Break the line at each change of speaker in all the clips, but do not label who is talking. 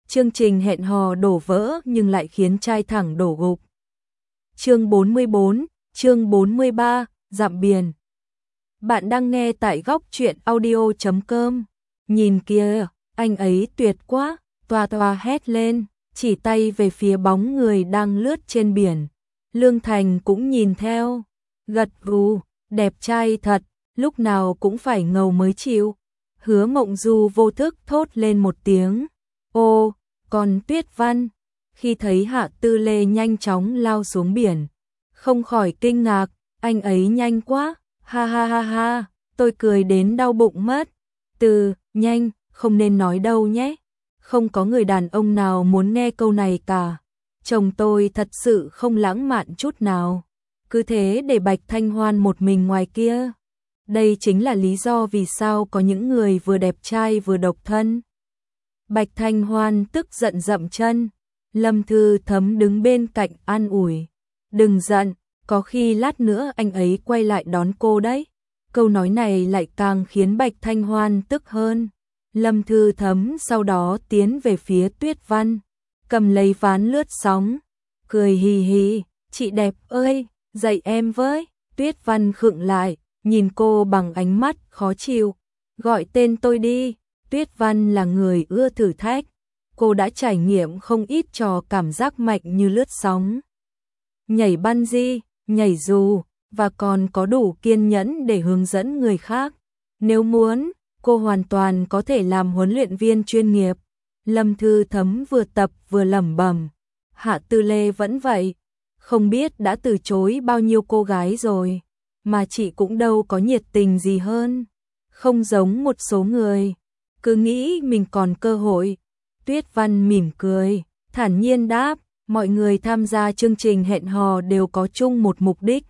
chương trình hẹn hò đổ vỡ nhưng lại khiến trai thẳng đổ gục. Chương 44, chương 43, dặm biển. Bạn đang nghe tại góc truyện audio.com. Nhìn kìa, anh ấy tuyệt quá, toa toa hét lên, chỉ tay về phía bóng người đang lướt trên biển. Lương Thành cũng nhìn theo, gật gù, đẹp trai thật, lúc nào cũng phải ngầu mới chịu. Hứa Mộng Du vô thức thốt lên một tiếng. Ô, còn Tuyết Văn, khi thấy Hạ Tư Lê nhanh chóng lao xuống biển, không khỏi kinh ngạc, anh ấy nhanh quá, ha ha ha ha, tôi cười đến đau bụng mất. Nhanh, không nên nói đâu nhé, không có người đàn ông nào muốn nghe câu này cả. Chồng tôi thật sự không lãng mạn chút nào, cứ thế để Bạch Thanh Hoan một mình ngoài kia. Đây chính là lý do vì sao có những người vừa đẹp trai vừa độc thân. Bạch Thanh Hoan tức giận dậm chân, Lâm Thư Thấm đứng bên cạnh an ủi. Đừng giận, có khi lát nữa anh ấy quay lại đón cô đấy. Câu nói này lại càng khiến Bạch Thanh Hoan tức hơn. Lâm Thư Thấm sau đó tiến về phía Tuyết Văn, cầm lấy ván lướt sóng, cười hì hì, chị đẹp ơi, dạy em với. Tuyết Văn khựng lại, nhìn cô bằng ánh mắt khó chịu. Gọi tên tôi đi. Tuyết Văn là người ưa thử thách, cô đã trải nghiệm không ít trò cảm giác mạnh như lướt sóng, nhảy bungee, nhảy dù, và còn có đủ kiên nhẫn để hướng dẫn người khác. Nếu muốn, cô hoàn toàn có thể làm huấn luyện viên chuyên nghiệp. Lâm Thư Thấm vừa tập vừa lẩm bẩm, Hạ Tư Lê vẫn vậy, không biết đã từ chối bao nhiêu cô gái rồi, mà chị cũng đâu có nhiệt tình gì hơn, không giống một số người cứ nghĩ mình còn cơ hội. Tuyết Văn mỉm cười, thản nhiên đáp, mọi người tham gia chương trình hẹn hò đều có chung một mục đích,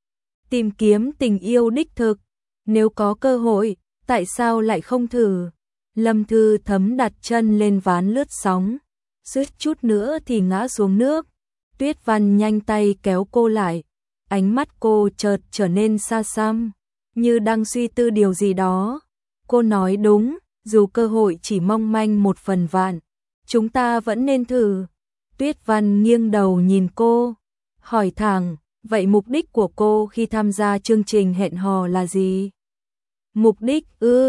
tìm kiếm tình yêu đích thực. Nếu có cơ hội, tại sao lại không thử? Lâm Thư Thấm đặt chân lên ván lướt sóng, suýt chút nữa thì ngã xuống nước. Tuyết Văn nhanh tay kéo cô lại, ánh mắt cô chợt trở nên xa xăm, như đang suy tư điều gì đó. Cô nói đúng, dù cơ hội chỉ mong manh một phần vạn, chúng ta vẫn nên thử. Tuyết Văn nghiêng đầu nhìn cô, hỏi thẳng, vậy mục đích của cô khi tham gia chương trình hẹn hò là gì? Mục đích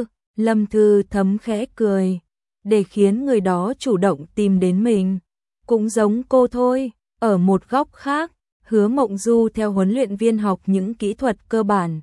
Lâm Thư Thấm khẽ cười, để khiến người đó chủ động tìm đến mình. Cũng giống cô thôi, ở một góc khác, Hứa Mộng Du theo huấn luyện viên học những kỹ thuật cơ bản.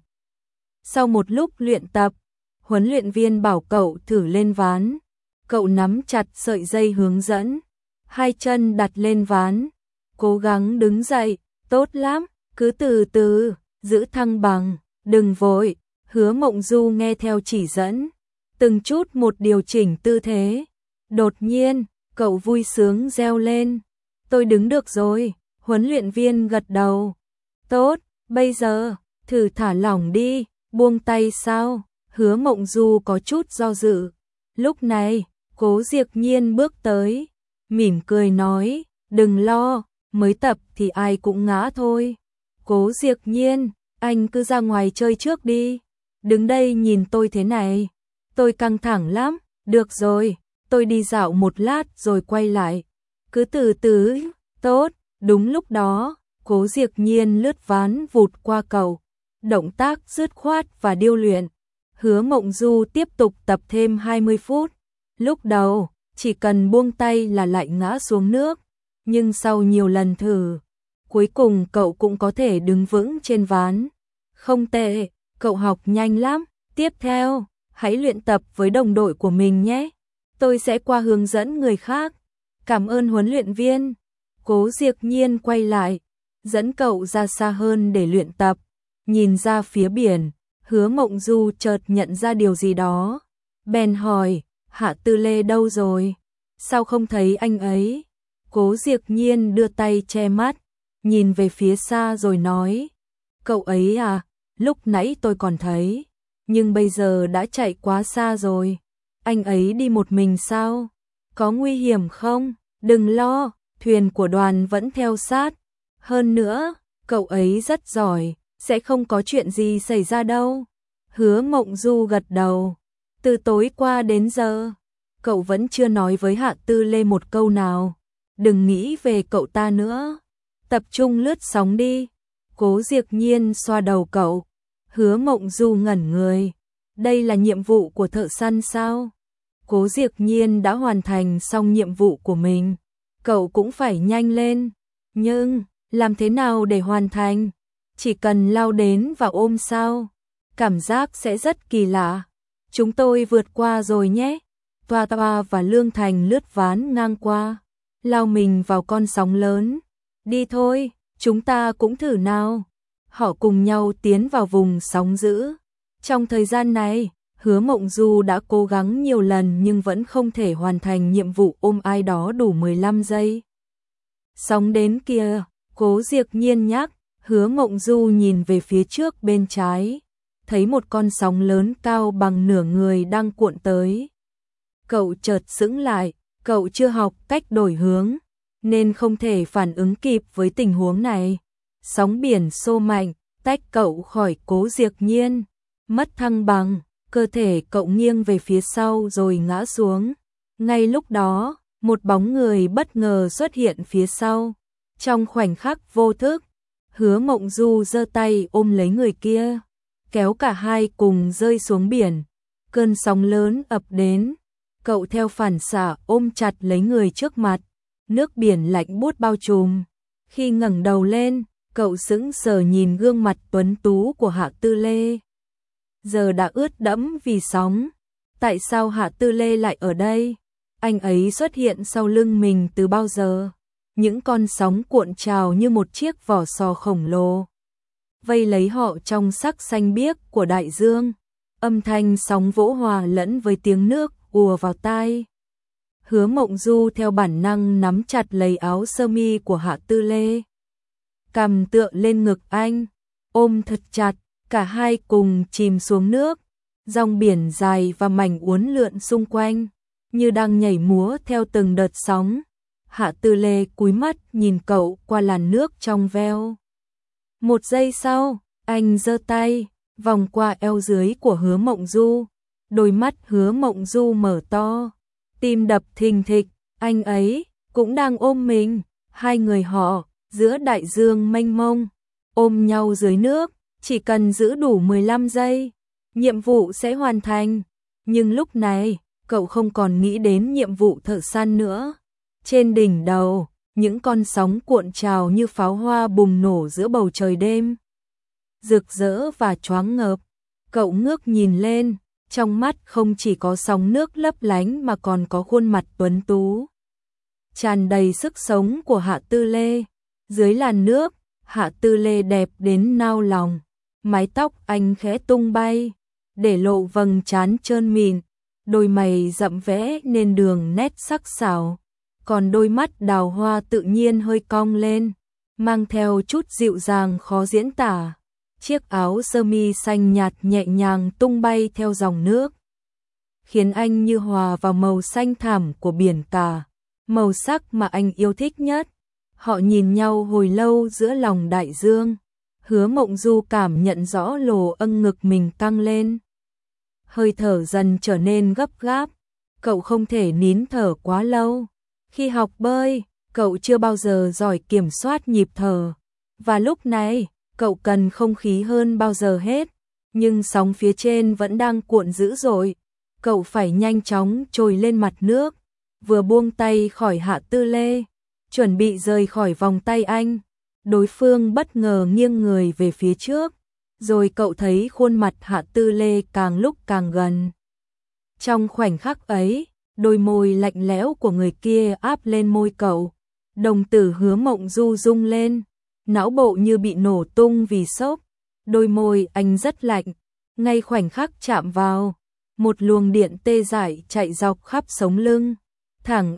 Sau một lúc luyện tập, huấn luyện viên bảo cậu thử lên ván. Cậu nắm chặt sợi dây hướng dẫn, hai chân đặt lên ván, cố gắng đứng dậy, tốt lắm, cứ từ từ, giữ thăng bằng, đừng vội. Hứa Mộng Du nghe theo chỉ dẫn, từng chút một điều chỉnh tư thế. Đột nhiên, cậu vui sướng reo lên, tôi đứng được rồi. Huấn luyện viên gật đầu, tốt, bây giờ, thử thả lỏng đi, buông tay sao? Hứa Mộng Du có chút do dự. Lúc này, Cố Diệc Nhiên bước tới, mỉm cười nói, đừng lo, mới tập thì ai cũng ngã thôi. Cố Diệc Nhiên, anh cứ ra ngoài chơi trước đi, đứng đây nhìn tôi thế này, tôi căng thẳng lắm. Được rồi, tôi đi dạo một lát rồi quay lại, cứ từ từ. Tốt. Đúng lúc đó, Cố Diệc Nhiên lướt ván vụt qua cậu, động tác dứt khoát và điêu luyện. Hứa Mộng Du tiếp tục tập thêm 20 phút. Lúc đầu, chỉ cần buông tay là lại ngã xuống nước, nhưng sau nhiều lần thử, cuối cùng cậu cũng có thể đứng vững trên ván. Không tệ, cậu học nhanh lắm. Tiếp theo, hãy luyện tập với đồng đội của mình nhé. Tôi sẽ qua hướng dẫn người khác. Cảm ơn huấn luyện viên. Cố Diệc Nhiên quay lại, dẫn cậu ra xa hơn để luyện tập. Nhìn ra phía biển, Hứa Mộng Du chợt nhận ra điều gì đó, bèn hỏi, Hạ Tư Lê đâu rồi? Sao không thấy anh ấy? Cố Diệc Nhiên đưa tay che mắt, nhìn về phía xa rồi nói, cậu ấy à, lúc nãy tôi còn thấy, nhưng bây giờ đã chạy quá xa rồi. Anh ấy đi một mình sao? Có nguy hiểm không? Đừng lo, thuyền của đoàn vẫn theo sát. Hơn nữa, cậu ấy rất giỏi, sẽ không có chuyện gì xảy ra đâu. Hứa Mộng Du gật đầu. Từ tối qua đến giờ, cậu vẫn chưa nói với Hạ Tư Lê một câu nào. Đừng nghĩ về cậu ta nữa, tập trung lướt sóng đi. Cố Diệc Nhiên xoa đầu cậu. Hứa Mộng Du ngẩn người. Đây là nhiệm vụ của thợ săn sao? Cố Diệc Nhiên đã hoàn thành xong nhiệm vụ của mình. Cậu cũng phải nhanh lên. Nhưng, làm thế nào để hoàn thành? Chỉ cần lao đến và ôm sao? Cảm giác sẽ rất kỳ lạ. Chúng tôi vượt qua rồi nhé. Toa Toa và Lương Thành lướt ván ngang qua. Lao mình vào con sóng lớn. Đi thôi, chúng ta cũng thử nào. Họ cùng nhau tiến vào vùng sóng dữ. Trong thời gian này, Hứa Mộng Du đã cố gắng nhiều lần nhưng vẫn không thể hoàn thành nhiệm vụ ôm ai đó đủ 15 giây. Sóng đến kìa, Cố Diệc Nhiên nhắc. Hứa Mộng Du nhìn về phía trước bên trái, thấy một con sóng lớn cao bằng nửa người đang cuộn tới. Cậu chợt sững lại, cậu chưa học cách đổi hướng, nên không thể phản ứng kịp với tình huống này. Sóng biển xô mạnh, tách cậu khỏi Cố Diệc Nhiên, mất thăng bằng, cơ thể cậu nghiêng về phía sau rồi ngã xuống. Ngay lúc đó, một bóng người bất ngờ xuất hiện phía sau. Trong khoảnh khắc vô thức, Hứa Mộng Du giơ tay ôm lấy người kia, kéo cả hai cùng rơi xuống biển. Cơn sóng lớn ập đến, cậu theo phản xạ ôm chặt lấy người trước mặt. Nước biển lạnh buốt bao trùm. Khi ngẩng đầu lên, cậu sững sờ nhìn gương mặt tuấn tú của Hạ Tư Lê. Giờ đã ướt đẫm vì sóng. Tại sao Hạ Tư Lê lại ở đây? Anh ấy xuất hiện sau lưng mình từ bao giờ? Những con sóng cuộn trào như một chiếc vỏ sò khổng lồ, vây lấy họ trong sắc xanh biếc của đại dương. Âm thanh sóng vỗ hòa lẫn với tiếng nước ùa vào tai. Hứa Mộng Du theo bản năng nắm chặt lấy áo sơ mi của Hạ Tư Lê, cằm tựa lên ngực anh, ôm thật chặt. Cả hai cùng chìm xuống nước. Dòng biển dài và mảnh uốn lượn xung quanh, như đang nhảy múa theo từng đợt sóng. Hạ Tư Lê cúi mắt nhìn cậu qua làn nước trong veo. Một giây sau, anh giơ tay, vòng qua eo dưới của Hứa Mộng Du. Đôi mắt Hứa Mộng Du mở to, tim đập thình thịch. Anh ấy cũng đang ôm mình. Hai người họ, giữa đại dương mênh mông, ôm nhau dưới nước. Chỉ cần giữ đủ 15 giây, nhiệm vụ sẽ hoàn thành. Nhưng lúc này, cậu không còn nghĩ đến nhiệm vụ thợ săn nữa. Trên đỉnh đầu, những con sóng cuộn trào như pháo hoa bùng nổ giữa bầu trời đêm. Rực rỡ và choáng ngợp. Cậu ngước nhìn lên, trong mắt không chỉ có sóng nước lấp lánh mà còn có khuôn mặt tuấn tú, tràn đầy sức sống của Hạ Tư Lê. Dưới làn nước, Hạ Tư Lê đẹp đến nao lòng. Mái tóc anh khẽ tung bay, để lộ vầng trán trơn mịn, đôi mày rậm vẽ nên đường nét sắc sảo, còn đôi mắt đào hoa tự nhiên hơi cong lên, mang theo chút dịu dàng khó diễn tả. Chiếc áo sơ mi xanh nhạt nhẹ nhàng tung bay theo dòng nước, khiến anh như hòa vào màu xanh thẳm của biển cả, màu sắc mà anh yêu thích nhất. Họ nhìn nhau hồi lâu giữa lòng đại dương. Hứa Mộng Du cảm nhận rõ lồ âng ngực mình căng lên. Hơi thở dần trở nên gấp gáp. Cậu không thể nín thở quá lâu. Khi học bơi, cậu chưa bao giờ giỏi kiểm soát nhịp thở. Và lúc này, cậu cần không khí hơn bao giờ hết. Nhưng sóng phía trên vẫn đang cuộn dữ dội. Cậu phải nhanh chóng trồi lên mặt nước. Vừa buông tay khỏi Hạ Tư Lê, chuẩn bị rời khỏi vòng tay anh. Đối phương bất ngờ nghiêng người về phía trước, rồi cậu thấy khuôn mặt Hạ Tư Lê càng lúc càng gần. Trong khoảnh khắc ấy, đôi môi lạnh lẽo của người kia áp lên môi cậu. Đồng tử Hứa Mộng Du rung lên, não bộ như bị nổ tung vì sốc. Đôi môi anh rất lạnh, ngay khoảnh khắc chạm vào, một luồng điện tê dại chạy dọc khắp sống lưng, thẳng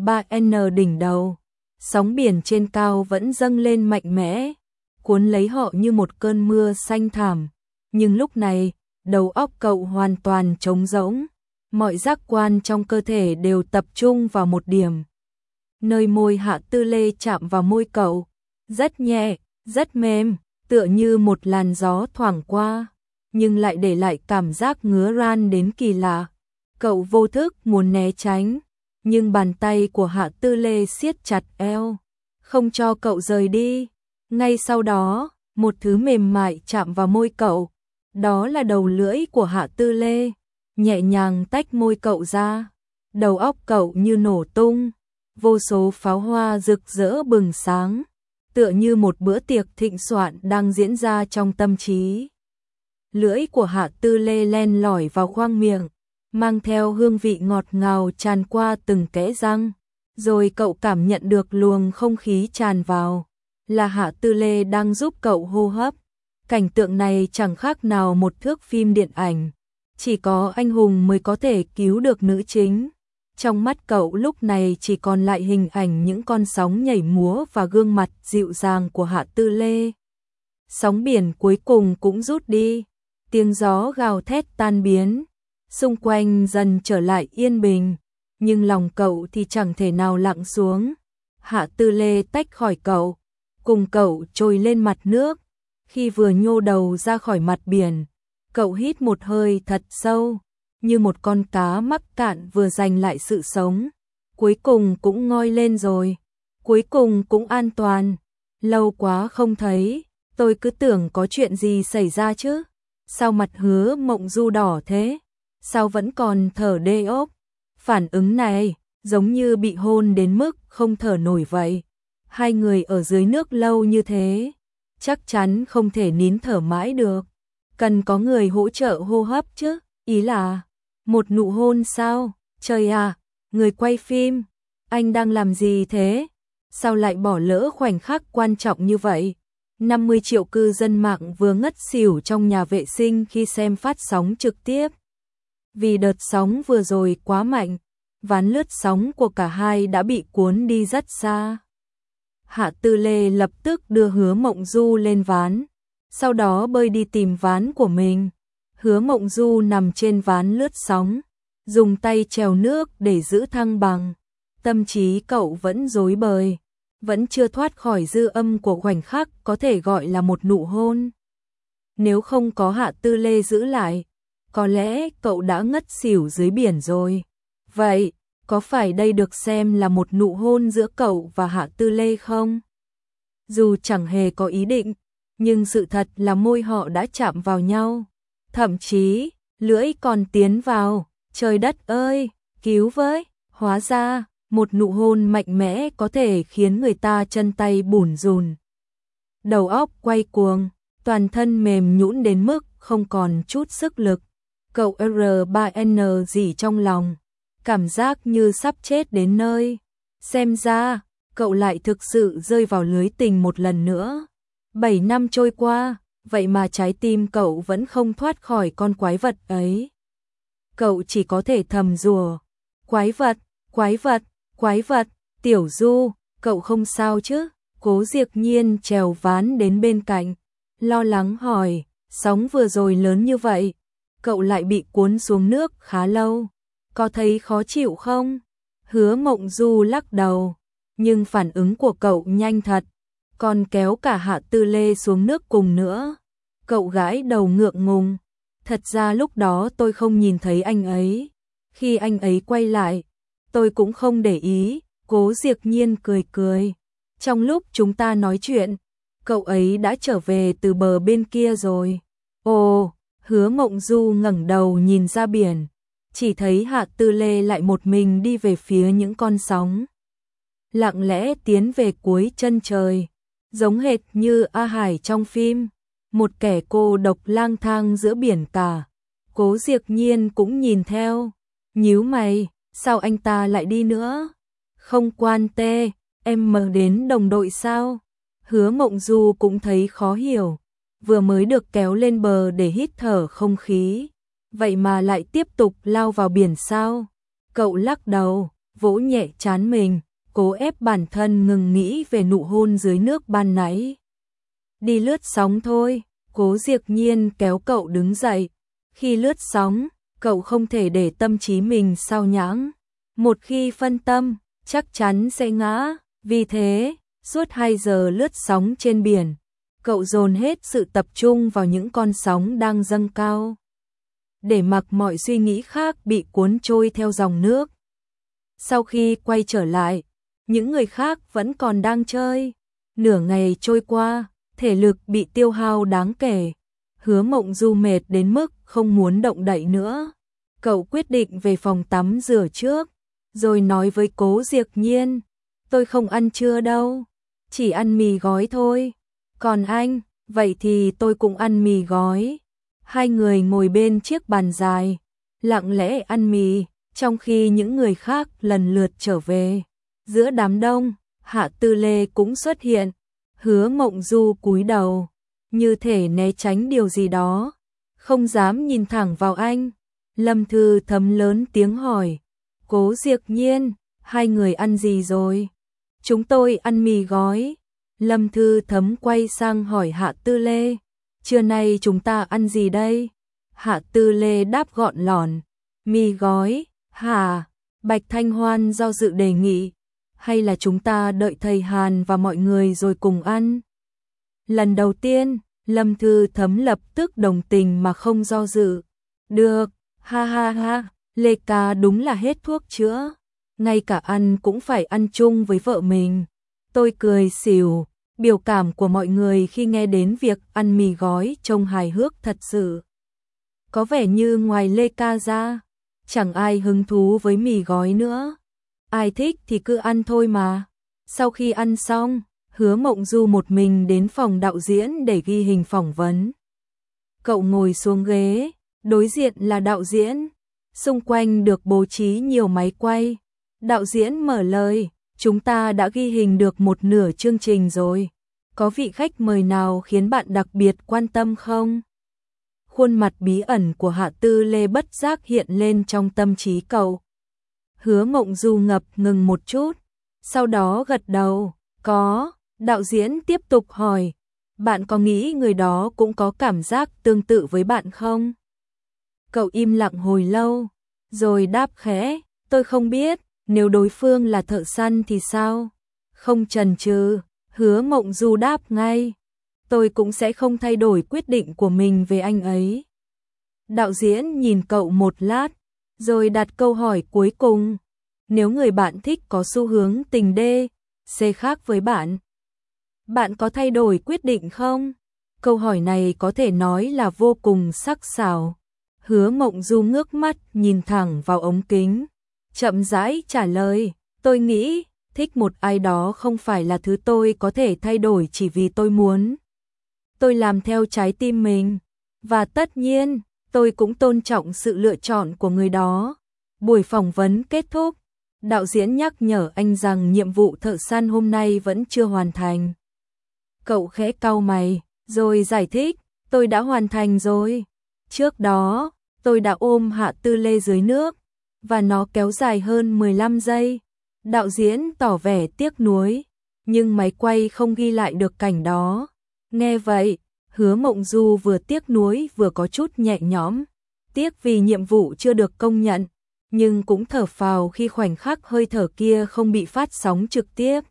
L3N đỉnh đầu. Sóng biển trên cao vẫn dâng lên mạnh mẽ, cuốn lấy họ như một cơn mưa xanh thẳm. Nhưng lúc này, đầu óc cậu hoàn toàn trống rỗng, mọi giác quan trong cơ thể đều tập trung vào một điểm. Nơi môi Hạ Tư Lê chạm vào môi cậu, rất nhẹ, rất mềm, tựa như một làn gió thoảng qua, nhưng lại để lại cảm giác ngứa ran đến kỳ lạ. Cậu vô thức muốn né tránh, nhưng bàn tay của Hạ Tư Lê siết chặt eo, không cho cậu rời đi. Ngay sau đó, một thứ mềm mại chạm vào môi cậu, đó là đầu lưỡi của Hạ Tư Lê, nhẹ nhàng tách môi cậu ra. Đầu óc cậu như nổ tung, vô số pháo hoa rực rỡ bừng sáng, tựa như một bữa tiệc thịnh soạn đang diễn ra trong tâm trí. Lưỡi của Hạ Tư Lê len lỏi vào khoang miệng, mang theo hương vị ngọt ngào tràn qua từng kẽ răng, rồi cậu cảm nhận được luồng không khí tràn vào, là Hạ Tư Lê đang giúp cậu hô hấp. Cảnh tượng này chẳng khác nào một thước phim điện ảnh, chỉ có anh hùng mới có thể cứu được nữ chính. Trong mắt cậu lúc này chỉ còn lại hình ảnh những con sóng nhảy múa và gương mặt dịu dàng của Hạ Tư Lê. Sóng biển cuối cùng cũng rút đi, tiếng gió gào thét tan biến, xung quanh dần trở lại yên bình, nhưng lòng cậu thì chẳng thể nào lặng xuống. Hạ Tư Lê tách khỏi cậu, cùng cậu trồi lên mặt nước. Khi vừa nhô đầu ra khỏi mặt biển, cậu hít một hơi thật sâu, như một con cá mắc cạn vừa giành lại sự sống. Cuối cùng cũng ngoi lên rồi, cuối cùng cũng an toàn. Lâu quá không thấy, tôi cứ tưởng có chuyện gì xảy ra chứ. Sao mặt Hứa Mộng Du đỏ thế? Sao vẫn còn thở đê ốp? Phản ứng này giống như bị hôn đến mức không thở nổi vậy. Hai người ở dưới nước lâu như thế, chắc chắn không thể nín thở mãi được. Cần có người hỗ trợ hô hấp chứ. Ý là một nụ hôn sao? Trời à, người quay phim, anh đang làm gì thế? Sao lại bỏ lỡ khoảnh khắc quan trọng như vậy? 50 triệu cư dân mạng vừa ngất xỉu trong nhà vệ sinh khi xem phát sóng trực tiếp. Vì đợt sóng vừa rồi quá mạnh, ván lướt sóng của cả hai đã bị cuốn đi rất xa. Hạ Tư Lê lập tức đưa Hứa Mộng Du lên ván, sau đó bơi đi tìm ván của mình. Hứa Mộng Du nằm trên ván lướt sóng, dùng tay chèo nước để giữ thăng bằng. Tâm trí cậu vẫn rối bời, vẫn chưa thoát khỏi dư âm của khoảnh khắc có thể gọi là một nụ hôn. Nếu không có Hạ Tư Lê giữ lại, có lẽ cậu đã ngất xỉu dưới biển rồi. Vậy, có phải đây được xem là một nụ hôn giữa cậu và Hạ Tư Lê không? Dù chẳng hề có ý định, nhưng sự thật là môi họ đã chạm vào nhau. Thậm chí, lưỡi còn tiến vào. Trời đất ơi, cứu với! Hóa ra, một nụ hôn mạnh mẽ có thể khiến người ta chân tay bủn rùn, đầu óc quay cuồng, toàn thân mềm nhũn đến mức không còn chút sức lực. Cậu R3N gì trong lòng, cảm giác như sắp chết đến nơi. Xem ra, cậu lại thực sự rơi vào lưới tình một lần nữa. 7 năm trôi qua, vậy mà trái tim cậu vẫn không thoát khỏi con quái vật ấy. Cậu chỉ có thể thầm rủa, quái vật, quái vật, quái vật. Tiểu Du, cậu không sao chứ? Cố Diệc Nhiên trèo ván đến bên cạnh, lo lắng hỏi, sóng vừa rồi lớn như vậy, cậu lại bị cuốn xuống nước khá lâu, có thấy khó chịu không? Hứa Mộng Du lắc đầu, nhưng phản ứng của cậu nhanh thật, còn kéo cả Hạ Tư Lê xuống nước cùng nữa. Cậu gãi đầu ngượng ngùng, thật ra lúc đó tôi không nhìn thấy anh ấy, khi anh ấy quay lại, tôi cũng không để ý. Cố Diệc Nhiên cười cười, trong lúc chúng ta nói chuyện, cậu ấy đã trở về từ bờ bên kia rồi. Ồ, Hứa Mộng Du ngẩng đầu nhìn ra biển, chỉ thấy Hạ Tư Lê lại một mình đi về phía những con sóng, lặng lẽ tiến về cuối chân trời, giống hệt như A Hải trong phim, một kẻ cô độc lang thang giữa biển cả. Cố Diệc Nhiên cũng nhìn theo, nhíu mày, sao anh ta lại đi nữa? Không quan tê, em mơ đến đồng đội sao? Hứa Mộng Du cũng thấy khó hiểu, vừa mới được kéo lên bờ để hít thở không khí, vậy mà lại tiếp tục lao vào biển sao? Cậu lắc đầu, vỗ nhẹ trán mình, cố ép bản thân ngừng nghĩ về nụ hôn dưới nước ban nãy. Đi lướt sóng thôi. Cố Diệc Nhiên kéo cậu đứng dậy. Khi lướt sóng, cậu không thể để tâm trí mình sao nhãng. Một khi phân tâm, chắc chắn sẽ ngã. Vì thế, suốt 2 giờ lướt sóng trên biển, cậu dồn hết sự tập trung vào những con sóng đang dâng cao. để mặc mọi suy nghĩ khác bị cuốn trôi theo dòng nước. Sau khi quay trở lại, những người khác vẫn còn đang chơi. Nửa ngày trôi qua, thể lực bị tiêu hao đáng kể. Hứa Mộng Du mệt đến mức không muốn động đậy nữa. Cậu quyết định về phòng tắm rửa trước, rồi nói với Cố Diệc Nhiên, tôi không ăn trưa đâu, chỉ ăn mì gói thôi. Còn anh, vậy thì tôi cũng ăn mì gói. Hai người ngồi bên chiếc bàn dài, lặng lẽ ăn mì, trong khi những người khác lần lượt trở về. Giữa đám đông, Hạ Tư Lê cũng xuất hiện. Hứa Mộng Du cúi đầu, như thể né tránh điều gì đó, không dám nhìn thẳng vào anh. Lâm Thư Thấm lớn tiếng hỏi, Cố Diệc Nhiên, hai người ăn gì rồi? Chúng tôi ăn mì gói. Lâm Thư Thấm quay sang hỏi Hạ Tư Lê, trưa nay chúng ta ăn gì đây? Hạ Tư Lê đáp gọn lỏn, mì gói. Hả? Bạch Thanh Hoan do dự đề nghị, hay là chúng ta đợi thầy Hàn và mọi người rồi cùng ăn? Lần đầu tiên, Lâm Thư Thấm lập tức đồng tình mà không do dự. Được, ha ha ha, Lê ca đúng là hết thuốc chữa, ngay cả ăn cũng phải ăn chung với vợ mình. Tôi cười xỉu, biểu cảm của mọi người khi nghe đến việc ăn mì gói trông hài hước thật sự. Có vẻ như ngoài Lê ca ra, chẳng ai hứng thú với mì gói nữa. Ai thích thì cứ ăn thôi mà. Sau khi ăn xong, Hứa Mộng Du một mình đến phòng đạo diễn để ghi hình phỏng vấn. Cậu ngồi xuống ghế, đối diện là đạo diễn, xung quanh được bố trí nhiều máy quay. Đạo diễn mở lời, chúng ta đã ghi hình được một nửa chương trình rồi. Có vị khách mời nào khiến bạn đặc biệt quan tâm không? Khuôn mặt bí ẩn của Hạ Tư Lê bất giác hiện lên trong tâm trí cậu. Hứa Mộng Du ngập ngừng một chút, sau đó gật đầu, có. Đạo diễn tiếp tục hỏi, bạn có nghĩ người đó cũng có cảm giác tương tự với bạn không? Cậu im lặng hồi lâu, rồi đáp khẽ, tôi không biết, nếu đối phương là thợ săn thì sao? Không chần chừ, Hứa Mộng Du đáp ngay, tôi cũng sẽ không thay đổi quyết định của mình về anh ấy. Đạo diễn nhìn cậu một lát, rồi đặt câu hỏi cuối cùng, nếu người bạn thích có xu hướng tình đê, C khác với bạn, bạn có thay đổi quyết định không? Câu hỏi này có thể nói là vô cùng sắc sảo. Hứa Mộng Du ngước mắt nhìn thẳng vào ống kính, chậm rãi trả lời, tôi nghĩ thích một ai đó không phải là thứ tôi có thể thay đổi chỉ vì tôi muốn. Tôi làm theo trái tim mình, và tất nhiên, tôi cũng tôn trọng sự lựa chọn của người đó. Buổi phỏng vấn kết thúc, đạo diễn nhắc nhở anh rằng nhiệm vụ thợ săn hôm nay vẫn chưa hoàn thành. Cậu khẽ cau mày, rồi giải thích, tôi đã hoàn thành rồi. Trước đó, tôi đã ôm Hạ Tư Lê dưới nước, và nó kéo dài hơn 15 giây. Đạo diễn tỏ vẻ tiếc nuối, nhưng máy quay không ghi lại được cảnh đó. Nghe vậy, Hứa Mộng Du vừa tiếc nuối vừa có chút nhẹ nhõm. Tiếc vì nhiệm vụ chưa được công nhận, nhưng cũng thở phào khi khoảnh khắc hơi thở kia không bị phát sóng trực tiếp.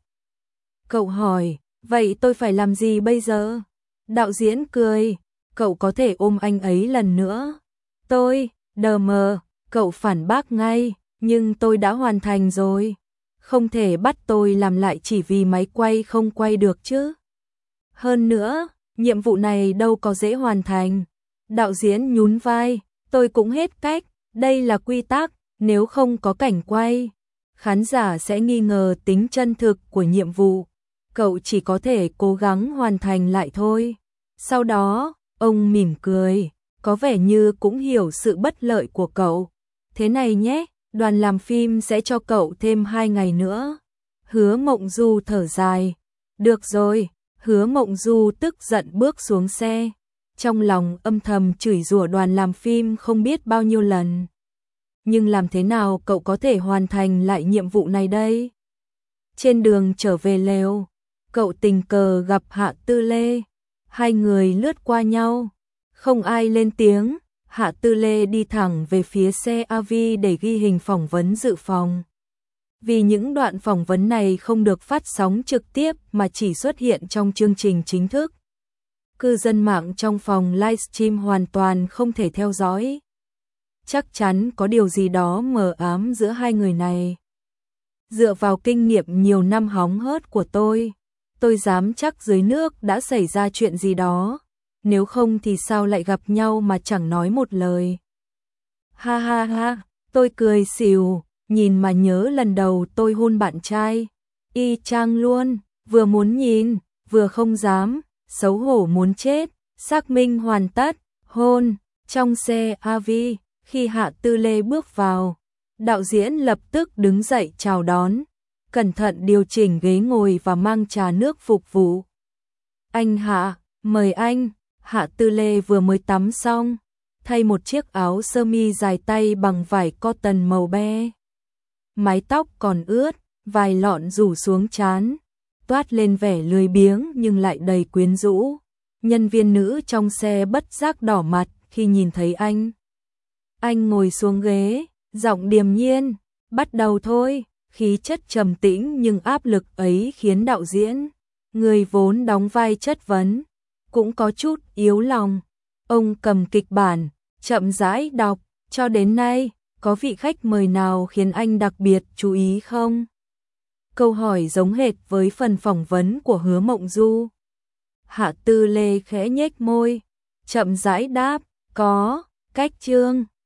Cậu hỏi, vậy tôi phải làm gì bây giờ? Đạo diễn cười, cậu có thể ôm anh ấy lần nữa. Tôi, đờ mờ, cậu phản bác ngay, nhưng tôi đã hoàn thành rồi. Không thể bắt tôi làm lại chỉ vì máy quay không quay được chứ. Hơn nữa, nhiệm vụ này đâu có dễ hoàn thành. Đạo diễn nhún vai, tôi cũng hết cách, đây là quy tắc, nếu không có cảnh quay, khán giả sẽ nghi ngờ tính chân thực của nhiệm vụ. Cậu chỉ có thể cố gắng hoàn thành lại thôi. Sau đó, ông mỉm cười, có vẻ như cũng hiểu sự bất lợi của cậu. Thế này nhé, đoàn làm phim sẽ cho cậu thêm 2 ngày nữa. Hứa Mộng Du thở dài. Được rồi, Hứa Mộng Du tức giận bước xuống xe. Trong lòng âm thầm chửi rủa đoàn làm phim không biết bao nhiêu lần. Nhưng làm thế nào cậu có thể hoàn thành lại nhiệm vụ này đây? Trên đường trở về lều, cậu tình cờ gặp Hạ Tư Lê. Hai người lướt qua nhau, không ai lên tiếng. Hạ Tư Lê đi thẳng về phía xe AV để ghi hình phỏng vấn dự phòng. Vì những đoạn phỏng vấn này không được phát sóng trực tiếp mà chỉ xuất hiện trong chương trình chính thức, cư dân mạng trong phòng livestream hoàn toàn không thể theo dõi. chắc chắn có điều gì đó mờ ám giữa hai người này. Dựa vào kinh nghiệm nhiều năm hóng hớt của tôi dám chắc dưới nước đã xảy ra chuyện gì đó, nếu không thì sao lại gặp nhau mà chẳng nói một lời. Ha ha ha, tôi cười xỉu, nhìn mà nhớ lần đầu tôi hôn bạn trai. Y chang luôn, vừa muốn nhìn, vừa không dám, xấu hổ muốn chết. Xác minh hoàn tất, hôn, trong xe AV, khi Hạ Tư Lê bước vào, đạo diễn lập tức đứng dậy chào đón, cẩn thận điều chỉnh ghế ngồi và mang trà nước phục vụ. Anh Hạ, mời anh. Hạ Tư Lê vừa mới tắm xong, thay một chiếc áo sơ mi dài tay bằng vải cotton màu be. Mái tóc còn ướt, vài lọn rủ xuống trán, toát lên vẻ lười biếng nhưng lại đầy quyến rũ. Nhân viên nữ trong xe bất giác đỏ mặt khi nhìn thấy anh. Anh ngồi xuống ghế, giọng điềm nhiên, bắt đầu thôi, khí chất trầm tĩnh nhưng áp lực ấy khiến đạo diễn, người vốn đóng vai chất vấn, cũng có chút yếu lòng. Ông cầm kịch bản, chậm rãi đọc, cho đến nay, có vị khách mời nào khiến anh đặc biệt chú ý không? Câu hỏi giống hệt với phần phỏng vấn của Hứa Mộng Du. Hạ Tư Lê khẽ nhếch môi, chậm rãi đáp, có, Cách Trương.